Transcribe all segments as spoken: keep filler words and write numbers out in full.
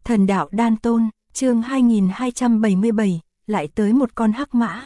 Thần đạo đan tôn, chương hai nghìn hai trăm bảy mươi bảy, lại tới một con hắc mã.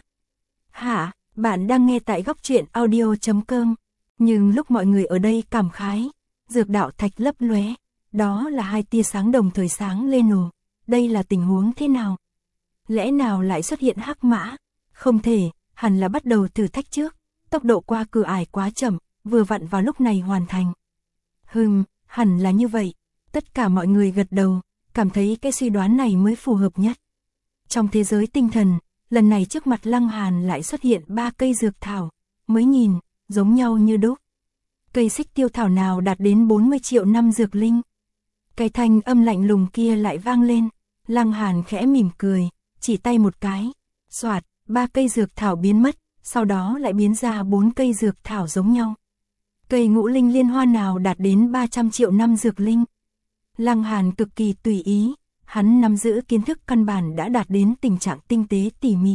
Hả, bạn đang nghe tại góc truyện audio chấm com. Nhưng lúc mọi người ở đây cảm khái, dược đạo thạch lấp lóe, đó là hai tia sáng đồng thời sáng lên ồ. Đây là tình huống thế nào? Lẽ nào lại xuất hiện hắc mã? Không thể, hẳn là bắt đầu thử thách trước. Tốc độ qua cửa ải quá chậm, vừa vặn vào lúc này hoàn thành. Hừm, hẳn là như vậy. Tất cả mọi người gật đầu, cảm thấy cái suy đoán này mới phù hợp nhất. Trong thế giới tinh thần, lần này trước mặt Lăng Hàn lại xuất hiện ba cây dược thảo, mới nhìn, giống nhau như đúc. Cây xích tiêu thảo nào đạt đến bốn mươi triệu năm dược linh. Cái thanh âm lạnh lùng kia lại vang lên, Lăng Hàn khẽ mỉm cười, chỉ tay một cái, xoạt, ba cây dược thảo biến mất, sau đó lại biến ra bốn cây dược thảo giống nhau. Cây ngũ linh liên hoa nào đạt đến ba trăm triệu năm dược linh. Lăng Hàn cực kỳ tùy ý, hắn nắm giữ kiến thức căn bản đã đạt đến tình trạng tinh tế tỉ mỉ.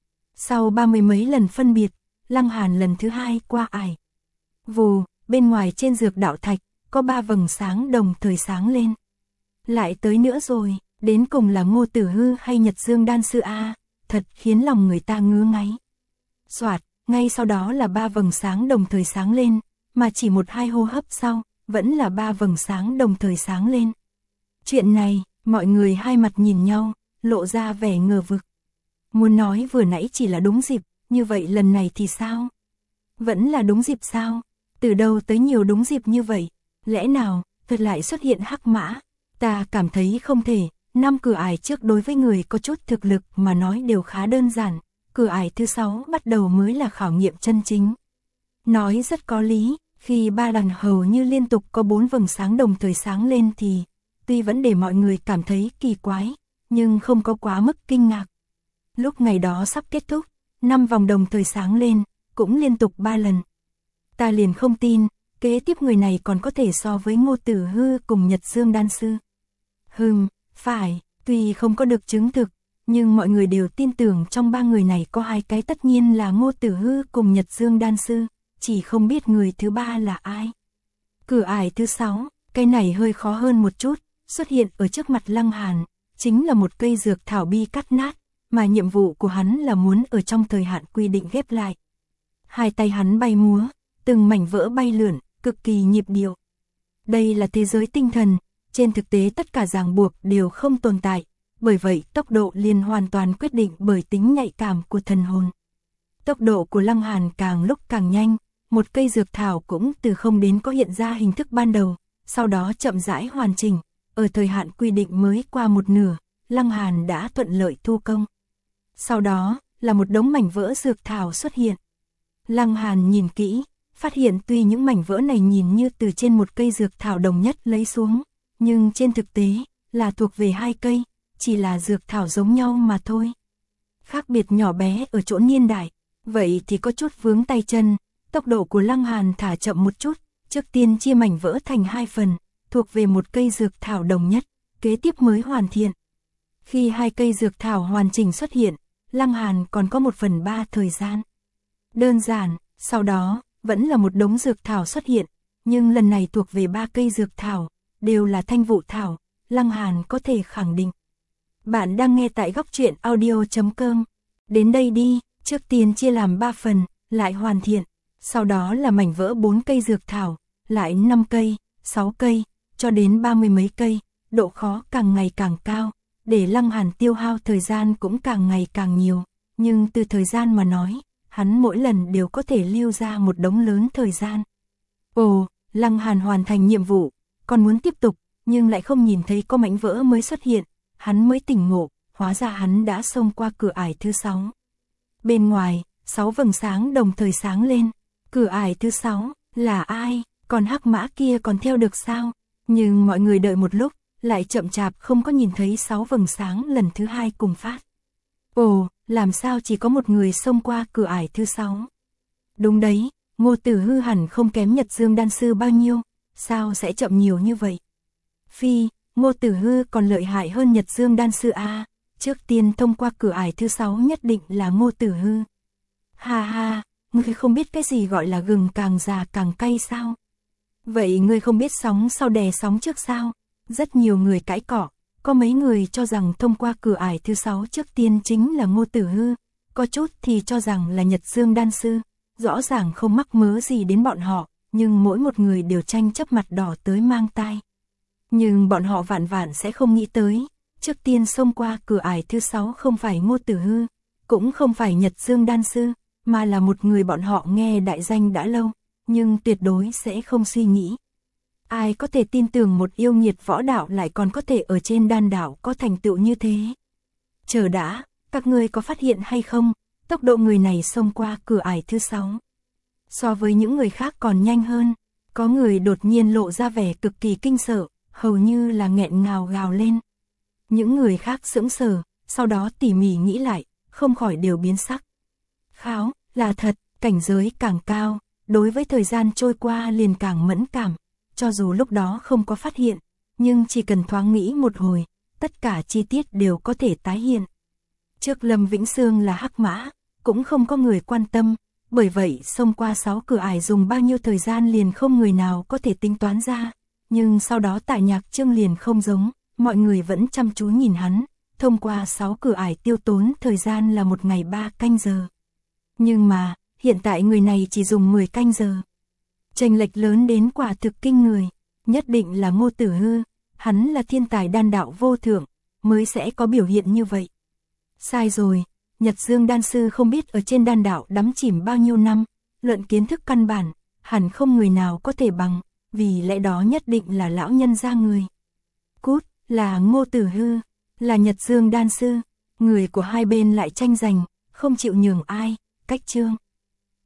Sau ba mươi mấy lần phân biệt, Lăng Hàn lần thứ hai qua ải. Vù, bên ngoài trên dược đạo thạch, có ba vầng sáng đồng thời sáng lên. Lại tới nữa rồi, đến cùng là Ngô Tử Hư hay Nhật Dương Đan Sư A, thật khiến lòng người ta ngứa ngáy. Soạt, ngay sau đó là ba vầng sáng đồng thời sáng lên, mà chỉ một hai hô hấp sau, vẫn là ba vầng sáng đồng thời sáng lên. Chuyện này, mọi người hai mặt nhìn nhau, lộ ra vẻ ngờ vực. Muốn nói vừa nãy chỉ là đúng dịp, như vậy lần này thì sao? Vẫn là đúng dịp sao? Từ đâu tới nhiều đúng dịp như vậy? Lẽ nào, thật lại xuất hiện hắc mã? Ta cảm thấy không thể, năm cửa ải trước đối với người có chút thực lực mà nói đều khá đơn giản. Cửa ải thứ sáu bắt đầu mới là khảo nghiệm chân chính. Nói rất có lý, khi ba đàn hầu như liên tục có bốn vầng sáng đồng thời sáng lên thì, tuy vẫn để mọi người cảm thấy kỳ quái, nhưng không có quá mức kinh ngạc. Lúc ngày đó sắp kết thúc, năm vòng đồng thời sáng lên, cũng liên tục ba lần. Ta liền không tin, kế tiếp người này còn có thể so với Ngô Tử Hư cùng Nhật Dương Đan Sư. Hừm, phải, tuy không có được chứng thực, nhưng mọi người đều tin tưởng trong ba người này có hai cái tất nhiên là Ngô Tử Hư cùng Nhật Dương Đan Sư, chỉ không biết người thứ ba là ai. Cửa ải thứ sáu, cái này hơi khó hơn một chút, xuất hiện ở trước mặt Lăng Hàn, chính là một cây dược thảo bi cắt nát, mà nhiệm vụ của hắn là muốn ở trong thời hạn quy định ghép lại. Hai tay hắn bay múa, từng mảnh vỡ bay lượn, cực kỳ nhịp điệu. Đây là thế giới tinh thần, trên thực tế tất cả ràng buộc đều không tồn tại, bởi vậy tốc độ liền hoàn toàn quyết định bởi tính nhạy cảm của thần hồn. Tốc độ của Lăng Hàn càng lúc càng nhanh, một cây dược thảo cũng từ không đến có hiện ra hình thức ban đầu, sau đó chậm rãi hoàn chỉnh, ở thời hạn quy định mới qua một nửa, Lăng Hàn đã thuận lợi thu công. Sau đó, là một đống mảnh vỡ dược thảo xuất hiện. Lăng Hàn nhìn kỹ, phát hiện tuy những mảnh vỡ này nhìn như từ trên một cây dược thảo đồng nhất lấy xuống, nhưng trên thực tế, là thuộc về hai cây, chỉ là dược thảo giống nhau mà thôi. Khác biệt nhỏ bé ở chỗ niên đại, vậy thì có chút vướng tay chân, tốc độ của Lăng Hàn thả chậm một chút, trước tiên chia mảnh vỡ thành hai phần, thuộc về một cây dược thảo đồng nhất, kế tiếp mới hoàn thiện. Khi hai cây dược thảo hoàn chỉnh xuất hiện, Lăng Hàn còn có một phần ba thời gian. Đơn giản, sau đó, vẫn là một đống dược thảo xuất hiện, nhưng lần này thuộc về ba cây dược thảo, đều là thanh vụ thảo, Lăng Hàn có thể khẳng định. Bạn đang nghe tại góc truyện audio chấm com. Đến đây đi, trước tiên chia làm ba phần, lại hoàn thiện, sau đó là mảnh vỡ bốn cây dược thảo, lại năm cây, sáu cây, cho đến ba mươi mấy cây, độ khó càng ngày càng cao, để Lăng Hàn tiêu hao thời gian cũng càng ngày càng nhiều, nhưng từ thời gian mà nói, hắn mỗi lần đều có thể lưu ra một đống lớn thời gian. Ồ, Lăng Hàn hoàn thành nhiệm vụ, còn muốn tiếp tục, nhưng lại không nhìn thấy có mảnh vỡ mới xuất hiện, hắn mới tỉnh ngộ, hóa ra hắn đã xông qua cửa ải thứ sáu. Bên ngoài, sáu vầng sáng đồng thời sáng lên, cửa ải thứ sáu, là ai, còn hắc mã kia còn theo được sao? Nhưng mọi người đợi một lúc, lại chậm chạp không có nhìn thấy sáu vầng sáng lần thứ hai cùng phát. Ồ, làm sao chỉ có một người xông qua cửa ải thứ sáu? Đúng đấy, Ngô Tử Hư hẳn không kém Nhật Dương Đan Sư bao nhiêu, sao sẽ chậm nhiều như vậy? Phi, Ngô Tử Hư còn lợi hại hơn Nhật Dương Đan Sư A, trước tiên thông qua cửa ải thứ sáu nhất định là Ngô Tử Hư. Ha ha, ngươi không biết cái gì gọi là gừng càng già càng cay sao? Vậy ngươi không biết sóng sau đè sóng trước sao? Rất nhiều người cãi cọ, Có mấy người cho rằng thông qua cửa ải thứ sáu trước tiên chính là Ngô Tử Hư, có chút thì cho rằng là Nhật Dương Đan Sư, rõ ràng không mắc mớ gì đến bọn họ, nhưng mỗi một người đều tranh chấp mặt đỏ tới mang tai. Nhưng bọn họ vạn vạn sẽ không nghĩ tới, trước tiên xông qua cửa ải thứ sáu không phải Ngô Tử Hư, cũng không phải Nhật Dương Đan Sư, mà là một người bọn họ nghe đại danh đã lâu, nhưng tuyệt đối sẽ không suy nghĩ. Ai có thể tin tưởng một yêu nghiệt võ đạo lại còn có thể ở trên đan đạo có thành tựu như thế? Chờ đã, các ngươi có phát hiện hay không, tốc độ người này xông qua cửa ải thứ sáu. So với những người khác còn nhanh hơn, có người đột nhiên lộ ra vẻ cực kỳ kinh sợ, hầu như là nghẹn ngào gào lên. Những người khác sững sờ, sau đó tỉ mỉ nghĩ lại, không khỏi đều biến sắc. Kháo, là thật, cảnh giới càng cao, đối với thời gian trôi qua liền càng mẫn cảm, cho dù lúc đó không có phát hiện, nhưng chỉ cần thoáng nghĩ một hồi, tất cả chi tiết đều có thể tái hiện. Trước Lâm Vĩnh Sương là hắc mã, cũng không có người quan tâm, bởi vậy xông qua sáu cửa ải dùng bao nhiêu thời gian liền không người nào có thể tính toán ra, nhưng sau đó tại Nhạc Trương liền không giống, mọi người vẫn chăm chú nhìn hắn, thông qua sáu cửa ải tiêu tốn thời gian là một ngày ba canh giờ. Nhưng mà, hiện tại người này chỉ dùng mười canh giờ. Chênh lệch lớn đến quả thực kinh người, nhất định là Ngô Tử Hư, hắn là thiên tài đan đạo vô thượng, mới sẽ có biểu hiện như vậy. Sai rồi, Nhật Dương Đan Sư không biết ở trên đan đạo đắm chìm bao nhiêu năm, luận kiến thức căn bản, hẳn không người nào có thể bằng, vì lẽ đó nhất định là lão nhân gia người. Cút, là Ngô Tử Hư, là Nhật Dương Đan Sư, người của hai bên lại tranh giành, không chịu nhường ai, cách Trương.